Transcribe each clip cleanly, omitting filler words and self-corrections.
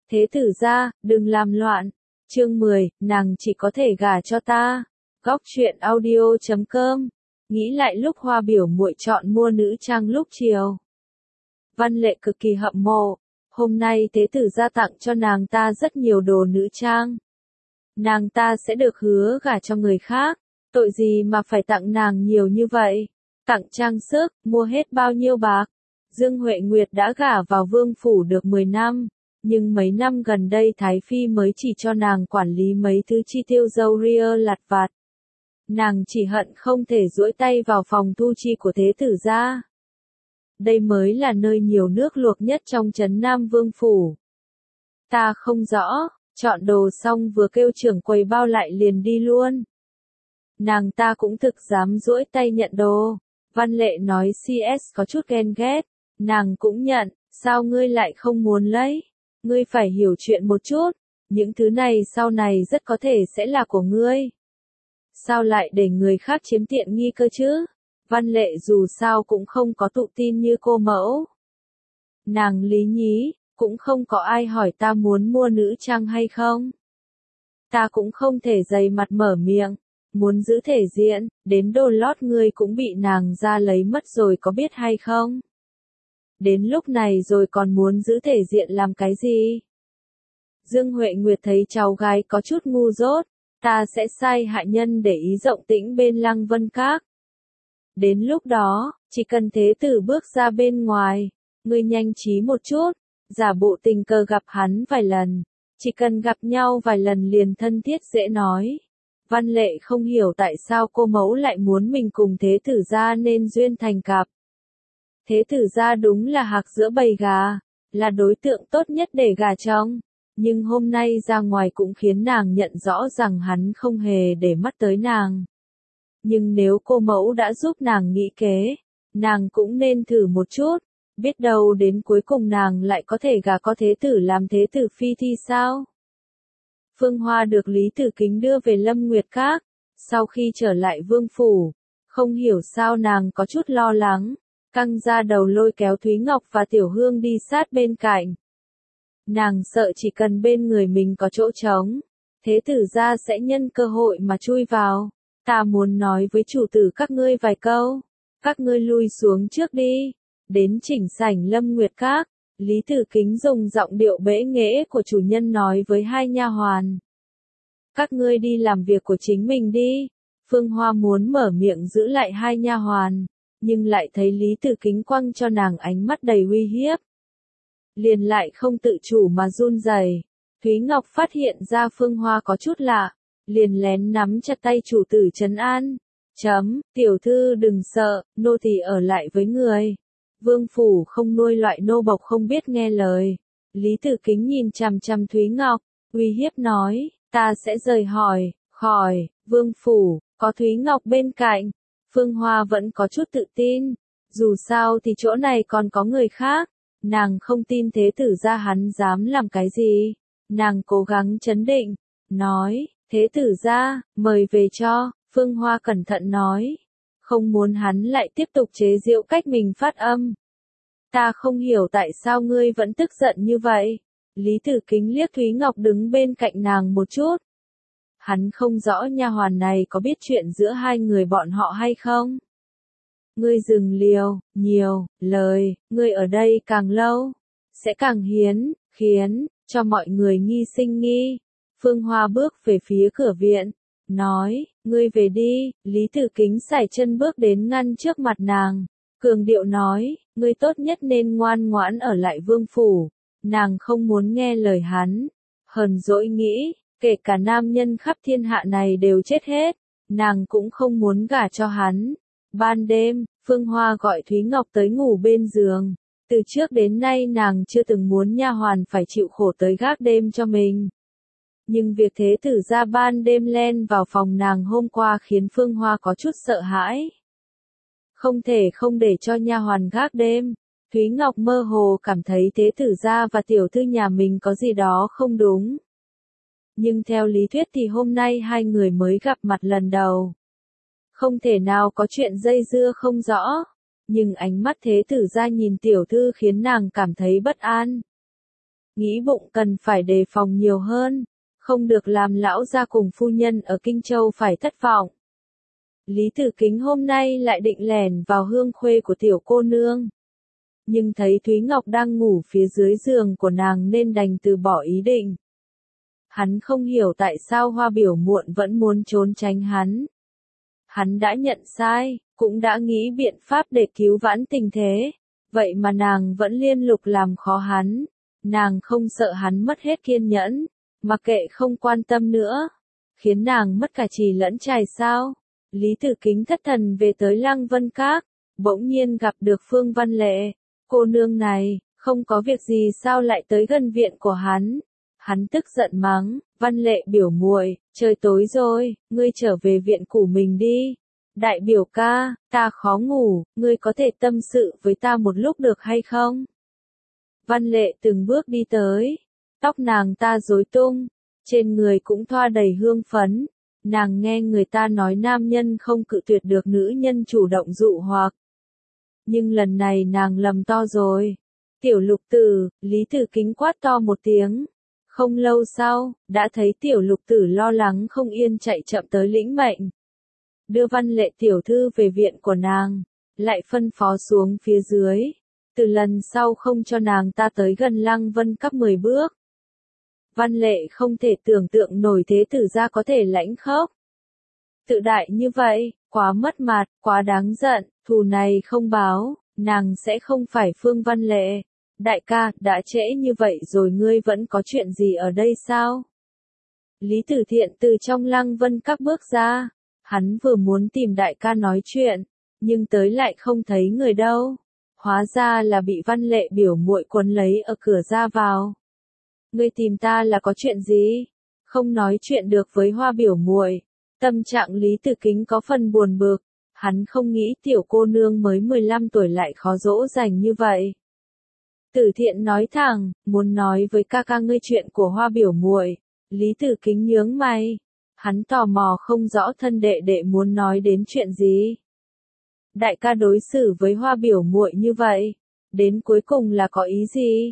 Thế tử gia, đừng làm loạn. Chương 10, nàng chỉ có thể gả cho ta. Góc truyện audio.com. Nghĩ lại lúc Hoa biểu muội chọn mua nữ trang lúc chiều. Văn Lệ cực kỳ hâm mộ. Hôm nay thế tử gia tặng cho nàng ta rất nhiều đồ nữ trang. Nàng ta sẽ được hứa gả cho người khác. Tội gì mà phải tặng nàng nhiều như vậy? Tặng trang sức, mua hết bao nhiêu bạc? Dương Huệ Nguyệt đã gả vào vương phủ được 10 năm. Nhưng mấy năm gần đây Thái Phi mới chỉ cho nàng quản lý mấy thứ chi tiêu râu ria lặt vặt. Nàng chỉ hận không thể duỗi tay vào phòng thu chi của thế tử gia. Đây mới là nơi nhiều nước luộc nhất trong trấn Nam Vương Phủ. Ta không rõ, chọn đồ xong vừa kêu trưởng quầy bao lại liền đi luôn. Nàng ta cũng thực dám duỗi tay nhận đồ. Văn Lệ nói CS có chút ghen ghét. Nàng cũng nhận, sao ngươi lại không muốn lấy? Ngươi phải hiểu chuyện một chút, những thứ này sau này rất có thể sẽ là của ngươi. Sao lại để người khác chiếm tiện nghi cơ chứ? Văn Lệ dù sao cũng không có tự tin như cô mẫu. Nàng lý nhí, cũng không có ai hỏi ta muốn mua nữ trang hay không. Ta cũng không thể dày mặt mở miệng, muốn giữ thể diện, đến đồ lót ngươi cũng bị nàng ra lấy mất rồi có biết hay không? Đến lúc này rồi còn muốn giữ thể diện làm cái gì? Dương Huệ Nguyệt thấy cháu gái có chút ngu dốt, ta sẽ sai hạ nhân để ý rộng tĩnh bên Lăng Vân Các. Đến lúc đó, chỉ cần thế tử bước ra bên ngoài, ngươi nhanh trí một chút, giả bộ tình cờ gặp hắn vài lần, chỉ cần gặp nhau vài lần liền thân thiết dễ nói. Văn Lệ không hiểu tại sao cô mẫu lại muốn mình cùng thế tử gia nên duyên thành cặp. Thế tử gia đúng là hạc giữa bầy gà, là đối tượng tốt nhất để gả chồng, nhưng hôm nay ra ngoài cũng khiến nàng nhận rõ rằng hắn không hề để mắt tới nàng. Nhưng nếu cô mẫu đã giúp nàng nghĩ kế, nàng cũng nên thử một chút, biết đâu đến cuối cùng nàng lại có thể gả có thế tử làm thế tử phi thì sao? Phương Hoa được Lý Tử Kính đưa về Lâm Nguyệt Các, sau khi trở lại vương phủ, không hiểu sao nàng có chút lo lắng. Căng ra đầu lôi kéo Thúy Ngọc và Tiểu Hương đi sát bên cạnh. Nàng sợ chỉ cần bên người mình có chỗ trống, thế tử gia sẽ nhân cơ hội mà chui vào. Ta muốn nói với chủ tử các ngươi vài câu. Các ngươi lui xuống trước đi. Đến chỉnh sảnh Lâm Nguyệt Các, Lý Tử Kính dùng giọng điệu bẽ nghễ của chủ nhân nói với hai nha hoàn. Các ngươi đi làm việc của chính mình đi. Phương Hoa muốn mở miệng giữ lại hai nha hoàn, nhưng lại thấy Lý Tử Kính quăng cho nàng ánh mắt đầy uy hiếp. Liền lại không tự chủ mà run rẩy. Thúy Ngọc phát hiện ra Phương Hoa có chút lạ, liền lén nắm chặt tay chủ tử trấn an. Tiểu thư đừng sợ, nô tỳ ở lại với người. Vương phủ không nuôi loại nô bộc không biết nghe lời. Lý Tử Kính nhìn chằm chằm Thúy Ngọc, uy hiếp nói, ta sẽ rời khỏi vương phủ, có Thúy Ngọc bên cạnh. Phương Hoa vẫn có chút tự tin, dù sao thì chỗ này còn có người khác, nàng không tin thế tử gia hắn dám làm cái gì. Nàng cố gắng trấn định, nói, thế tử gia, mời về cho. Phương Hoa cẩn thận nói, không muốn hắn lại tiếp tục chế giễu cách mình phát âm. Ta không hiểu tại sao ngươi vẫn tức giận như vậy. Lý Tử Kính liếc Thúy Ngọc đứng bên cạnh nàng một chút. Hắn không rõ nha hoàn này có biết chuyện giữa hai người bọn họ hay không. Ngươi dừng nhiều lời, ngươi ở đây càng lâu, sẽ càng khiến cho mọi người nghi sinh nghi. Phương Hoa bước về phía cửa viện, nói, ngươi về đi. Lý Tử Kính sải chân bước đến ngăn trước mặt nàng, cường điệu nói, ngươi tốt nhất nên ngoan ngoãn ở lại vương phủ. Nàng không muốn nghe lời hắn, hờn dỗi nghĩ, kể cả nam nhân khắp thiên hạ này đều chết hết, nàng cũng không muốn gả cho hắn. Ban đêm, Phương Hoa gọi Thúy Ngọc tới ngủ bên giường. Từ trước đến nay nàng chưa từng muốn nha hoàn phải chịu khổ tới gác đêm cho mình. Nhưng việc thế tử gia ban đêm len vào phòng nàng hôm qua khiến Phương Hoa có chút sợ hãi. Không thể không để cho nha hoàn gác đêm. Thúy Ngọc mơ hồ cảm thấy thế tử gia và tiểu thư nhà mình có gì đó không đúng. Nhưng theo lý thuyết thì hôm nay hai người mới gặp mặt lần đầu. Không thể nào có chuyện dây dưa không rõ. Nhưng ánh mắt thế tử gia nhìn tiểu thư khiến nàng cảm thấy bất an. nghĩ bụng cần phải đề phòng nhiều hơn, không được làm lão gia cùng phu nhân ở Kinh Châu phải thất vọng. Lý Tử Kính hôm nay lại định lẻn vào hương khuê của tiểu cô nương. Nhưng thấy Thúy Ngọc đang ngủ phía dưới giường của nàng nên đành từ bỏ ý định. Hắn không hiểu tại sao Hoa Biểu muội vẫn muốn trốn tránh hắn. Hắn đã nhận sai, cũng đã nghĩ biện pháp để cứu vãn tình thế, vậy mà nàng vẫn liên tục làm khó hắn. Nàng không sợ hắn mất hết kiên nhẫn, mặc kệ không quan tâm nữa, khiến nàng mất cả trì lẫn trài sao? Lý Tử Kính thất thần về tới Lăng Vân Các, bỗng nhiên gặp được Phương Văn Lệ. Cô nương này, không có việc gì sao lại tới gần viện của hắn? Hắn tức giận mắng, Văn Lệ biểu muội, trời tối rồi, ngươi trở về viện của mình đi. Đại biểu ca, ta khó ngủ, ngươi có thể tâm sự với ta một lúc được hay không? Văn Lệ từng bước đi tới, tóc nàng ta rối tung, trên người cũng thoa đầy hương phấn. Nàng nghe người ta nói nam nhân không cự tuyệt được nữ nhân chủ động dụ hoặc. Nhưng lần này nàng lầm to rồi. Tiểu Lục Tử, Lý Tử Kính quát to một tiếng. Không lâu sau, đã thấy Tiểu Lục Tử lo lắng không yên chạy chậm tới lĩnh mệnh. Đưa Văn Lệ tiểu thư về viện của nàng, lại phân phó xuống phía dưới. Từ lần sau không cho nàng ta tới gần Lăng Vân Các 10 bước. Văn Lệ không thể tưởng tượng nổi thế tử gia có thể lãnh khốc. Tự đại như vậy, quá mất mặt, quá đáng giận, thù này không báo, nàng sẽ không phải Phương Văn Lệ. Đại ca, đã trễ như vậy rồi ngươi vẫn có chuyện gì ở đây sao? Lý Tử Thiện từ trong Lăng Vân Các bước ra, hắn vừa muốn tìm đại ca nói chuyện, nhưng tới lại không thấy người đâu. Hóa ra là bị Văn Lệ biểu muội quấn lấy ở cửa ra vào. Ngươi tìm ta là có chuyện gì? Không nói chuyện được với Hoa biểu muội. Tâm trạng Lý Tử Kính có phần buồn bực, hắn không nghĩ tiểu cô nương mới 15 tuổi lại khó dỗ dành như vậy. Tử Thiện nói thẳng, muốn nói với ca ca ngươi chuyện của Hoa biểu muội. Lý Tử Kính nhướng mày, hắn tò mò không rõ thân đệ đệ muốn nói đến chuyện gì. Đại ca đối xử với Hoa biểu muội như vậy, đến cuối cùng là có ý gì?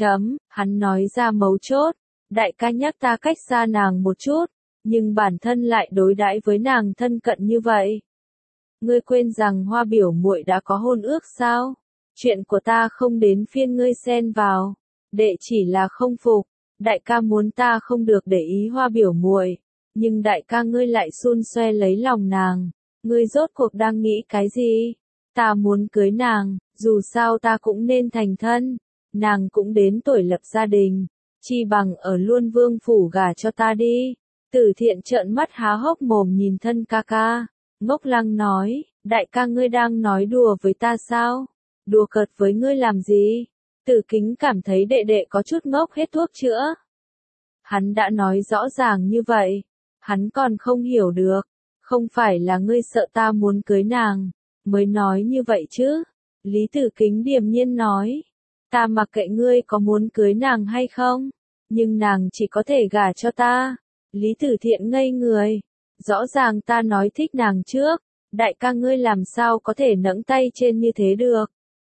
Hắn nói ra mấu chốt, đại ca nhắc ta cách xa nàng một chút, nhưng bản thân lại đối đãi với nàng thân cận như vậy. Ngươi quên rằng Hoa biểu muội đã có hôn ước sao? Chuyện của ta không đến phiên ngươi xen vào, đệ chỉ là không phục, đại ca muốn ta không được để ý Hoa biểu muội, nhưng đại ca ngươi lại xun xoe lấy lòng nàng, ngươi rốt cuộc đang nghĩ cái gì? Ta muốn cưới nàng, dù sao ta cũng nên thành thân. Nàng cũng đến tuổi lập gia đình, chi bằng ở luôn vương phủ gả cho ta đi. Tử Thiện trợn mắt há hốc mồm nhìn thân ca ca, ngốc lăng nói, đại ca ngươi đang nói đùa với ta sao? Đùa cợt với ngươi làm gì? Tử Kính cảm thấy đệ đệ có chút ngốc hết thuốc chữa. Hắn đã nói rõ ràng như vậy, hắn còn không hiểu được, không phải là ngươi sợ ta muốn cưới nàng, mới nói như vậy chứ? Lý Tử Kính điềm nhiên nói. Ta mặc kệ ngươi có muốn cưới nàng hay không, nhưng nàng chỉ có thể gả cho ta. Lý Tử Thiện ngây người, rõ ràng ta nói thích nàng trước, đại ca ngươi làm sao có thể nẫng tay trên như thế được.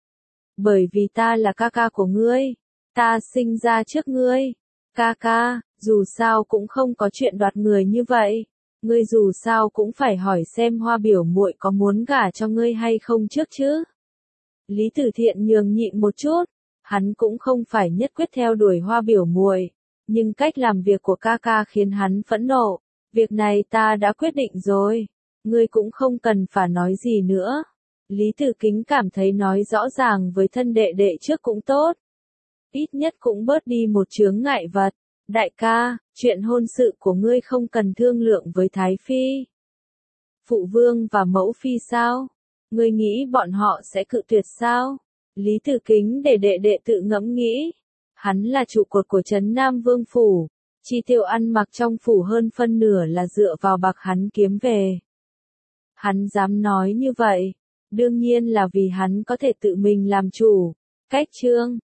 Bởi vì ta là ca ca của ngươi, ta sinh ra trước ngươi. Ca ca, dù sao cũng không có chuyện đoạt người như vậy, ngươi dù sao cũng phải hỏi xem Hoa biểu muội có muốn gả cho ngươi hay không trước chứ. Lý Tử Thiện nhường nhịn một chút. Hắn cũng không phải nhất quyết theo đuổi Hoa biểu muội, nhưng cách làm việc của ca ca khiến hắn phẫn nộ. Việc này ta đã quyết định rồi, ngươi cũng không cần phải nói gì nữa. Lý Tử Kính cảm thấy nói rõ ràng với thân đệ đệ trước cũng tốt. Ít nhất cũng bớt đi một chướng ngại vật. Đại ca, chuyện hôn sự của ngươi không cần thương lượng với Thái Phi. Phụ vương và mẫu phi sao? Ngươi nghĩ bọn họ sẽ cự tuyệt sao? Lý Tử Kính để đệ đệ tự ngẫm nghĩ. Hắn là trụ cột của Trấn Nam Vương Phủ, chi tiêu ăn mặc trong phủ hơn phân nửa là dựa vào bạc hắn kiếm về. Hắn dám nói như vậy, đương nhiên là vì hắn có thể tự mình làm chủ. Cách chương